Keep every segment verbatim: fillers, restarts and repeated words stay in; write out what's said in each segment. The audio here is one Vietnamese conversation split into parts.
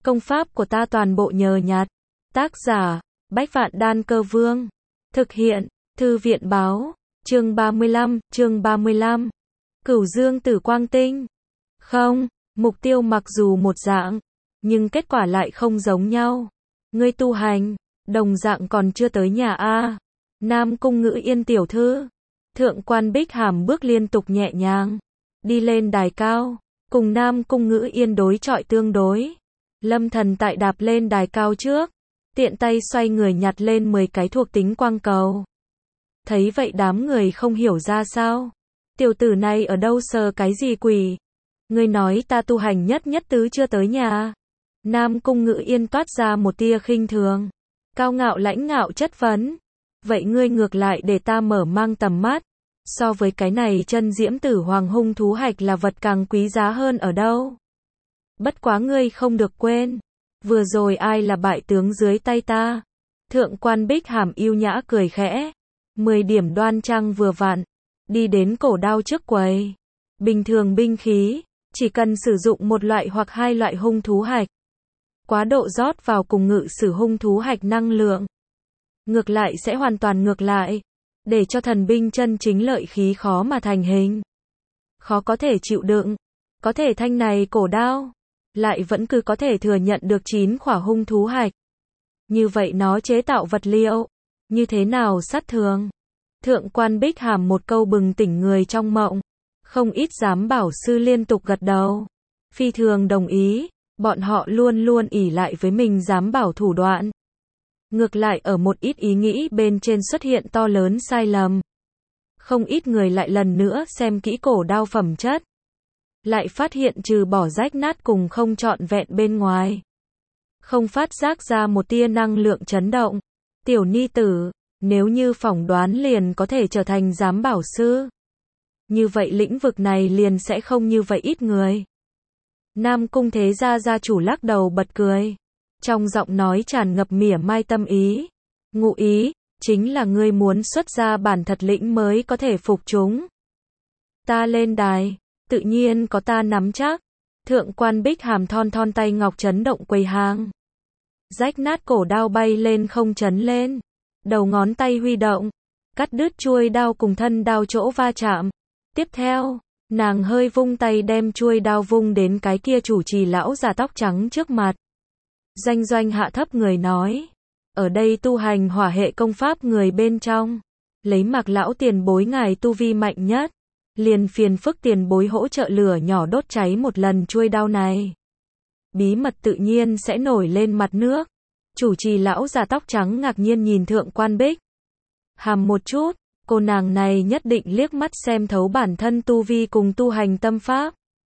Công pháp của ta toàn bộ nhờ nhặt. Tác giả, Bách Vạn Đan Cơ Vương. Thực hiện, Thư viện Báo. Chương ba mươi lăm, chương ba mươi lăm. Cửu Dương Tử Quang Tinh. Không, mục tiêu mặc dù một dạng, nhưng kết quả lại không giống nhau. Ngươi tu hành, đồng dạng còn chưa tới nhà a. Nam Cung Ngữ Yên tiểu thư. Thượng quan Bích Hàm bước liên tục nhẹ nhàng, đi lên đài cao, cùng Nam Cung Ngữ Yên đối chọi tương đối. Lâm Thần tại đạp lên đài cao trước, tiện tay xoay người nhặt lên mười cái thuộc tính quang cầu. Thấy vậy đám người không hiểu ra sao. Tiểu tử này ở đâu sờ cái gì quỷ? Ngươi nói ta tu hành nhất nhất tứ chưa tới nhà. Nam Cung Ngữ Yên toát ra một tia khinh thường, cao ngạo lãnh ngạo chất vấn. Vậy ngươi ngược lại để ta mở mang tầm mắt. So với cái này chân diễm tử hoàng hung thú hạch là vật càng quý giá hơn ở đâu? Bất quá ngươi không được quên, vừa rồi ai là bại tướng dưới tay ta? Thượng quan Bích Hàm yêu nhã cười khẽ, mười điểm đoan trang vừa vặn, đi đến cổ đao trước quầy. Bình thường binh khí, chỉ cần sử dụng một loại hoặc hai loại hung thú hạch, quá độ rót vào cùng ngự sử hung thú hạch năng lượng, ngược lại sẽ hoàn toàn ngược lại, để cho thần binh chân chính lợi khí khó mà thành hình. Khó có thể chịu đựng, có thể thanh này cổ đao, lại vẫn cứ có thể thừa nhận được chín khỏa hung thú hạch. Như vậy nó chế tạo vật liệu, như thế nào sát thường? Thượng quan Bích Hàm một câu bừng tỉnh người trong mộng. Không ít giám bảo sư liên tục gật đầu, phi thường đồng ý, bọn họ luôn luôn ỷ lại với mình giám bảo thủ đoạn. Ngược lại ở một ít ý nghĩ bên trên xuất hiện to lớn sai lầm. Không ít người lại lần nữa xem kỹ cổ đao phẩm chất, lại phát hiện trừ bỏ rách nát cùng không trọn vẹn bên ngoài, không phát giác ra một tia năng lượng chấn động. Tiểu ni tử, nếu như phỏng đoán liền có thể trở thành giám bảo sư, như vậy lĩnh vực này liền sẽ không như vậy ít người. Nam Cung Thế Gia gia chủ lắc đầu bật cười, trong giọng nói tràn ngập mỉa mai tâm ý. Ngụ ý, chính là ngươi muốn xuất ra bản thật lĩnh mới có thể phục chúng. Ta lên đài, tự nhiên có ta nắm chắc. Thượng quan Bích Hàm thon thon tay ngọc chấn động quầy hàng. Rách nát cổ đao bay lên không chấn lên. Đầu ngón tay huy động, cắt đứt chuôi đao cùng thân đao chỗ va chạm. Tiếp theo, nàng hơi vung tay đem chuôi đao vung đến cái kia chủ trì lão già tóc trắng trước mặt. Doanh Doanh hạ thấp người nói, ở đây tu hành hỏa hệ công pháp người bên trong, lấy Mạc lão tiền bối ngài tu vi mạnh nhất, liền phiền phức tiền bối hỗ trợ lửa nhỏ đốt cháy một lần chuôi đao này. Bí mật tự nhiên sẽ nổi lên mặt nước. Chủ trì lão già tóc trắng ngạc nhiên nhìn Thượng quan Bích Hàm một chút, cô nàng này nhất định liếc mắt xem thấu bản thân tu vi cùng tu hành tâm pháp.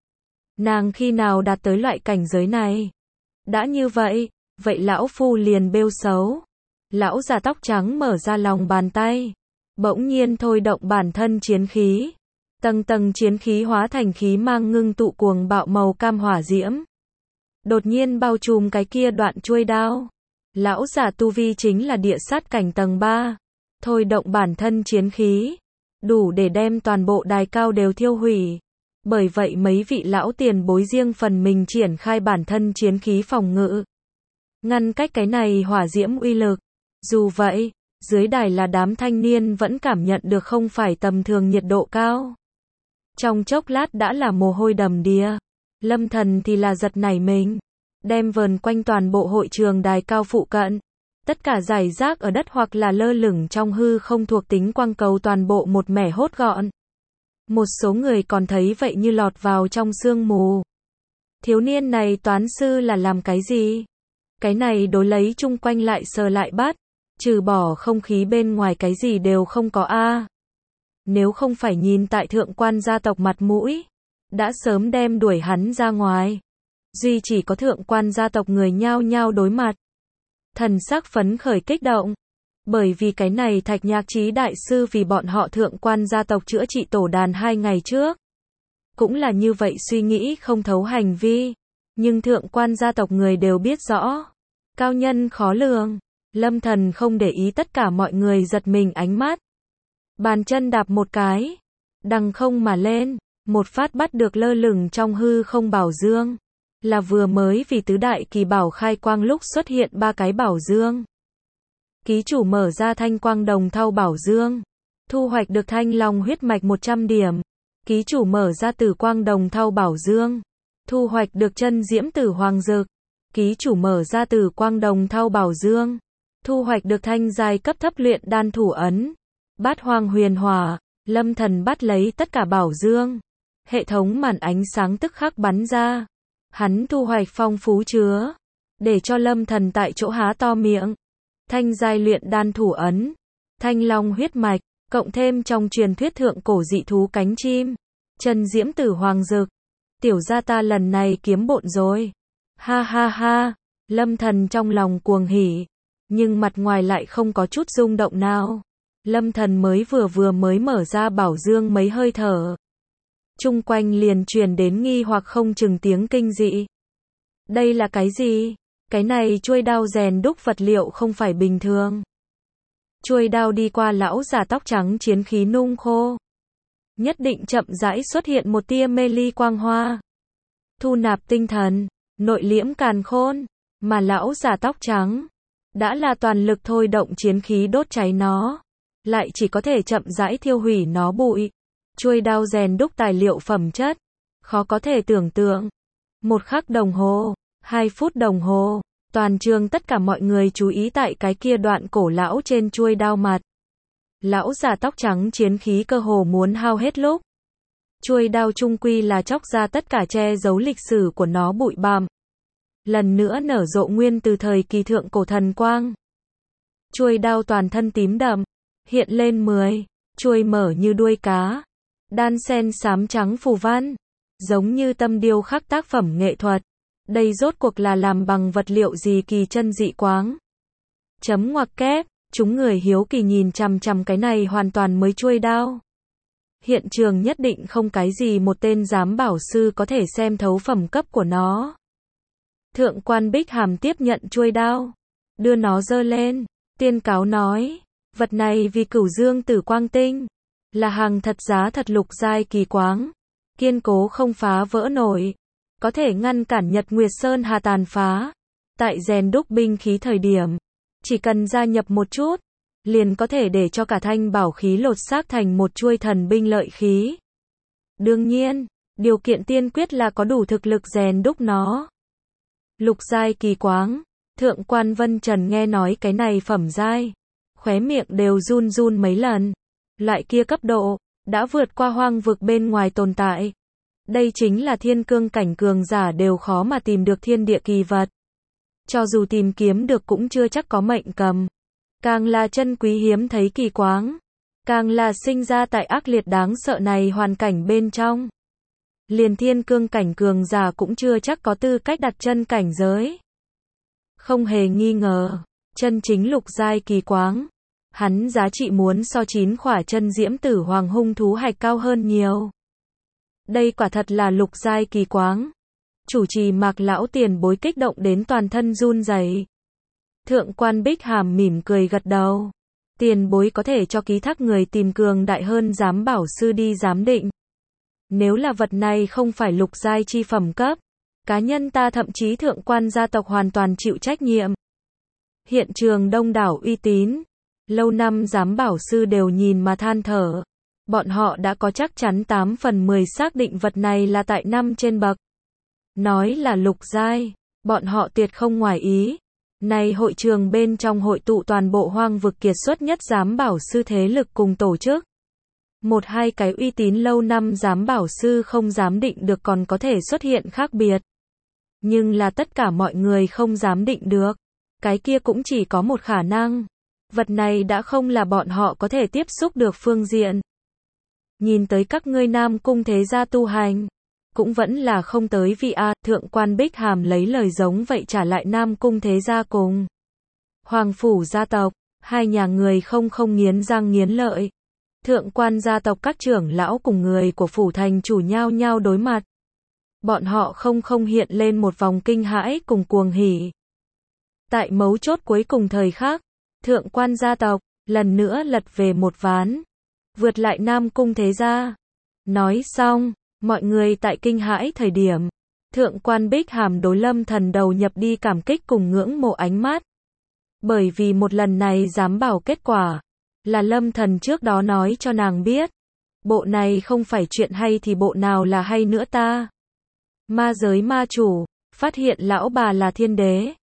Nàng khi nào đạt tới loại cảnh giới này? Đã như vậy, vậy lão phu liền bêu xấu. Lão già tóc trắng mở ra lòng bàn tay, bỗng nhiên thôi động bản thân chiến khí. Tầng tầng chiến khí hóa thành khí mang ngưng tụ cuồng bạo màu cam hỏa diễm, đột nhiên bao trùm cái kia đoạn chuôi đao. Lão giả tu vi chính là địa sát cảnh tầng ba, thôi động bản thân chiến khí, đủ để đem toàn bộ đài cao đều thiêu hủy. Bởi vậy mấy vị lão tiền bối riêng phần mình triển khai bản thân chiến khí phòng ngự, ngăn cách cái này hỏa diễm uy lực. Dù vậy, dưới đài là đám thanh niên vẫn cảm nhận được không phải tầm thường nhiệt độ cao. Trong chốc lát đã là mồ hôi đầm đìa. Lâm Thần thì là giật nảy mình, đem vờn quanh toàn bộ hội trường đài cao phụ cận, tất cả rải rác ở đất hoặc là lơ lửng trong hư không thuộc tính quang cầu toàn bộ một mẻ hốt gọn. Một số người còn thấy vậy như lọt vào trong sương mù. Thiếu niên này toán sư là làm cái gì? Cái này đối lấy chung quanh lại sờ lại bắt, trừ bỏ không khí bên ngoài cái gì đều không có a. Nếu không phải nhìn tại thượng quan gia tộc mặt mũi, đã sớm đem đuổi hắn ra ngoài. Duy chỉ có thượng quan gia tộc người nhao nhao đối mặt, thần sắc phấn khởi kích động, bởi vì cái này Thạch Nhạc Chí đại sư vì bọn họ thượng quan gia tộc chữa trị tổ đàn hai ngày trước, cũng là như vậy suy nghĩ không thấu hành vi, nhưng thượng quan gia tộc người đều biết rõ, cao nhân khó lường. Lâm Thần không để ý tất cả mọi người giật mình ánh mắt, bàn chân đạp một cái, đằng không mà lên, một phát bắt được lơ lửng trong hư không bảo dương. là vừa mới vì tứ đại kỳ bảo khai quang lúc xuất hiện ba cái bảo dương. Ký chủ mở ra thanh quang đồng thau bảo dương, thu hoạch được thanh long huyết mạch một trăm điểm. Ký chủ mở ra tử quang đồng thau bảo dương, thu hoạch được chân diễm tử hoàng dược. Ký chủ mở ra tử quang đồng thau bảo dương, thu hoạch được thanh giai cấp thấp luyện đan thủ ấn. Bát hoang huyền hỏa, Lâm Thần bắt lấy tất cả bảo dương. Hệ thống màn ánh sáng tức khắc bắn ra. Hắn thu hoạch phong phú chứa, để cho Lâm Thần tại chỗ há to miệng. Thanh giai luyện đan thủ ấn, thanh long huyết mạch, cộng thêm trong truyền thuyết thượng cổ dị thú cánh chim, chân diễm tử hoàng dược. Tiểu gia ta lần này kiếm bộn rồi. Ha ha ha, Lâm Thần trong lòng cuồng hỉ, nhưng mặt ngoài lại không có chút rung động nào. Lâm Thần mới vừa vừa mới mở ra bảo dương mấy hơi thở, chung quanh liền truyền đến nghi hoặc không chừng tiếng kinh dị. Đây là cái gì? Cái này chuôi đao rèn đúc vật liệu không phải bình thường. Chuôi đao đi qua lão già tóc trắng chiến khí nung khô. Nhất định chậm rãi xuất hiện một tia mê ly quang hoa. Thu nạp tinh thần, nội liễm càn khôn, mà lão già tóc trắng đã là toàn lực thôi động chiến khí đốt cháy nó, lại chỉ có thể chậm rãi thiêu hủy nó bụi. Chuôi đao rèn đúc tài liệu phẩm chất, khó có thể tưởng tượng. Một khắc đồng hồ, hai phút đồng hồ, toàn trường tất cả mọi người chú ý tại cái kia đoạn cổ lão trên chuôi đao mặt. Lão già tóc trắng chiến khí cơ hồ muốn hao hết lúc. Chuôi đao trung quy là chóc ra tất cả che giấu lịch sử của nó bụi bặm. Lần nữa nở rộ nguyên từ thời kỳ thượng cổ thần quang. Chuôi đao toàn thân tím đậm, hiện lên mười, chuôi mở như đuôi cá, đan sen xám trắng phù văn, giống như tâm điêu khắc tác phẩm nghệ thuật. Đây rốt cuộc là làm bằng vật liệu gì kỳ chân dị quáng. Chấm ngoặc kép, chúng người hiếu kỳ nhìn chằm chằm cái này hoàn toàn mới chuôi đao. Hiện trường nhất định không cái gì một tên giám bảo sư có thể xem thấu phẩm cấp của nó. Thượng quan Bích Hàm tiếp nhận chuôi đao, đưa nó giơ lên, tiên cáo nói, vật này vì Cửu Dương Tử Quang Tinh, là hàng thật giá thật lục giai kỳ quáng, kiên cố không phá vỡ nổi, có thể ngăn cản Nhật Nguyệt Sơn Hà tàn phá. Tại rèn đúc binh khí thời điểm, chỉ cần gia nhập một chút, liền có thể để cho cả thanh bảo khí lột xác thành một chuôi thần binh lợi khí. Đương nhiên, điều kiện tiên quyết là có đủ thực lực rèn đúc nó. Lục giai kỳ quáng, Thượng quan Vân Trần nghe nói cái này phẩm giai, khóe miệng đều run run mấy lần. Loại kia cấp độ, đã vượt qua hoang vực bên ngoài tồn tại. Đây chính là thiên cương cảnh cường giả đều khó mà tìm được thiên địa kỳ vật. Cho dù tìm kiếm được cũng chưa chắc có mệnh cầm. Càng là chân quý hiếm thấy kỳ quáng, càng là sinh ra tại ác liệt đáng sợ này hoàn cảnh bên trong. Liền thiên cương cảnh cường giả cũng chưa chắc có tư cách đặt chân cảnh giới. Không hề nghi ngờ, chân chính lục giai kỳ quáng, hắn giá trị muốn so chín khỏa chân diễm tử hoàng hung thú hạch cao hơn nhiều. Đây quả thật là lục giai kỳ quáng. Chủ trì Mạc lão tiền bối kích động đến toàn thân run rẩy. Thượng quan Bích Hàm mỉm cười gật đầu. Tiền bối có thể cho ký thác người tìm cường đại hơn giám bảo sư đi giám định. Nếu là vật này không phải lục giai chi phẩm cấp, cá nhân ta thậm chí thượng quan gia tộc hoàn toàn chịu trách nhiệm. Hiện trường đông đảo uy tín, lâu năm giám bảo sư đều nhìn mà than thở. Bọn họ đã có chắc chắn tám phần mười xác định vật này là tại năm trên bậc. Nói là lục giai, bọn họ tuyệt không ngoài ý. Này hội trường bên trong hội tụ toàn bộ hoang vực kiệt xuất nhất giám bảo sư thế lực cùng tổ chức. Một hai cái uy tín lâu năm giám bảo sư không dám định được còn có thể xuất hiện khác biệt. Nhưng là tất cả mọi người không dám định được. Cái kia cũng chỉ có một khả năng. Vật này đã không là bọn họ có thể tiếp xúc được phương diện. Nhìn tới các ngươi Nam Cung thế gia tu hành, cũng vẫn là không tới vị a. Thượng quan Bích Hàm lấy lời giống vậy trả lại Nam Cung thế gia cùng Hoàng phủ gia tộc, hai nhà người không không nghiến răng nghiến lợi. Thượng quan gia tộc các trưởng lão cùng người của phủ thành chủ nhau nhau đối mặt. Bọn họ không không hiện lên một vòng kinh hãi cùng cuồng hỉ. Tại mấu chốt cuối cùng thời khắc, thượng quan gia tộc lần nữa lật về một ván, vượt lại Nam Cung thế gia. Nói xong, mọi người tại kinh hãi thời điểm, Thượng quan Bích Hàm đối Lâm Thần đầu nhập đi cảm kích cùng ngưỡng mộ ánh mắt. Bởi vì một lần này dám bảo kết quả, là Lâm Thần trước đó nói cho nàng biết. Bộ này không phải chuyện hay thì bộ nào là hay nữa ta. Ma giới ma chủ, phát hiện lão bà là thiên đế.